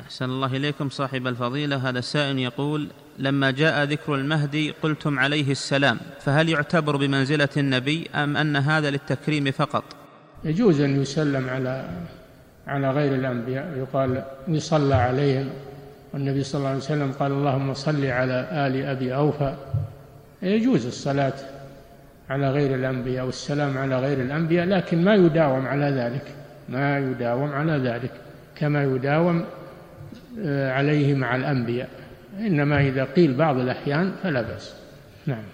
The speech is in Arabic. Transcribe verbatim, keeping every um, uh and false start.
أحسن الله إليكم صاحب الفضيلة. هذا سائل يقول: لما جاء ذكر المهدي قلتم عليه السلام، فهل يعتبر بمنزلة النبي أم أن هذا للتكريم فقط؟ يجوز أن يسلم على على غير الأنبياء، يقال يصلى عليهم، والنبي صلى الله عليه وسلم قال: اللهم صل على آل أبي أوفى. يجوز الصلاة على غير الأنبياء والسلام على غير الأنبياء، لكن ما يداوم على ذلك، ما يداوم على ذلك كما يداوم عليه مع الأنبياء، إنما إذا قيل بعض الأحيان فلا بأس. نعم.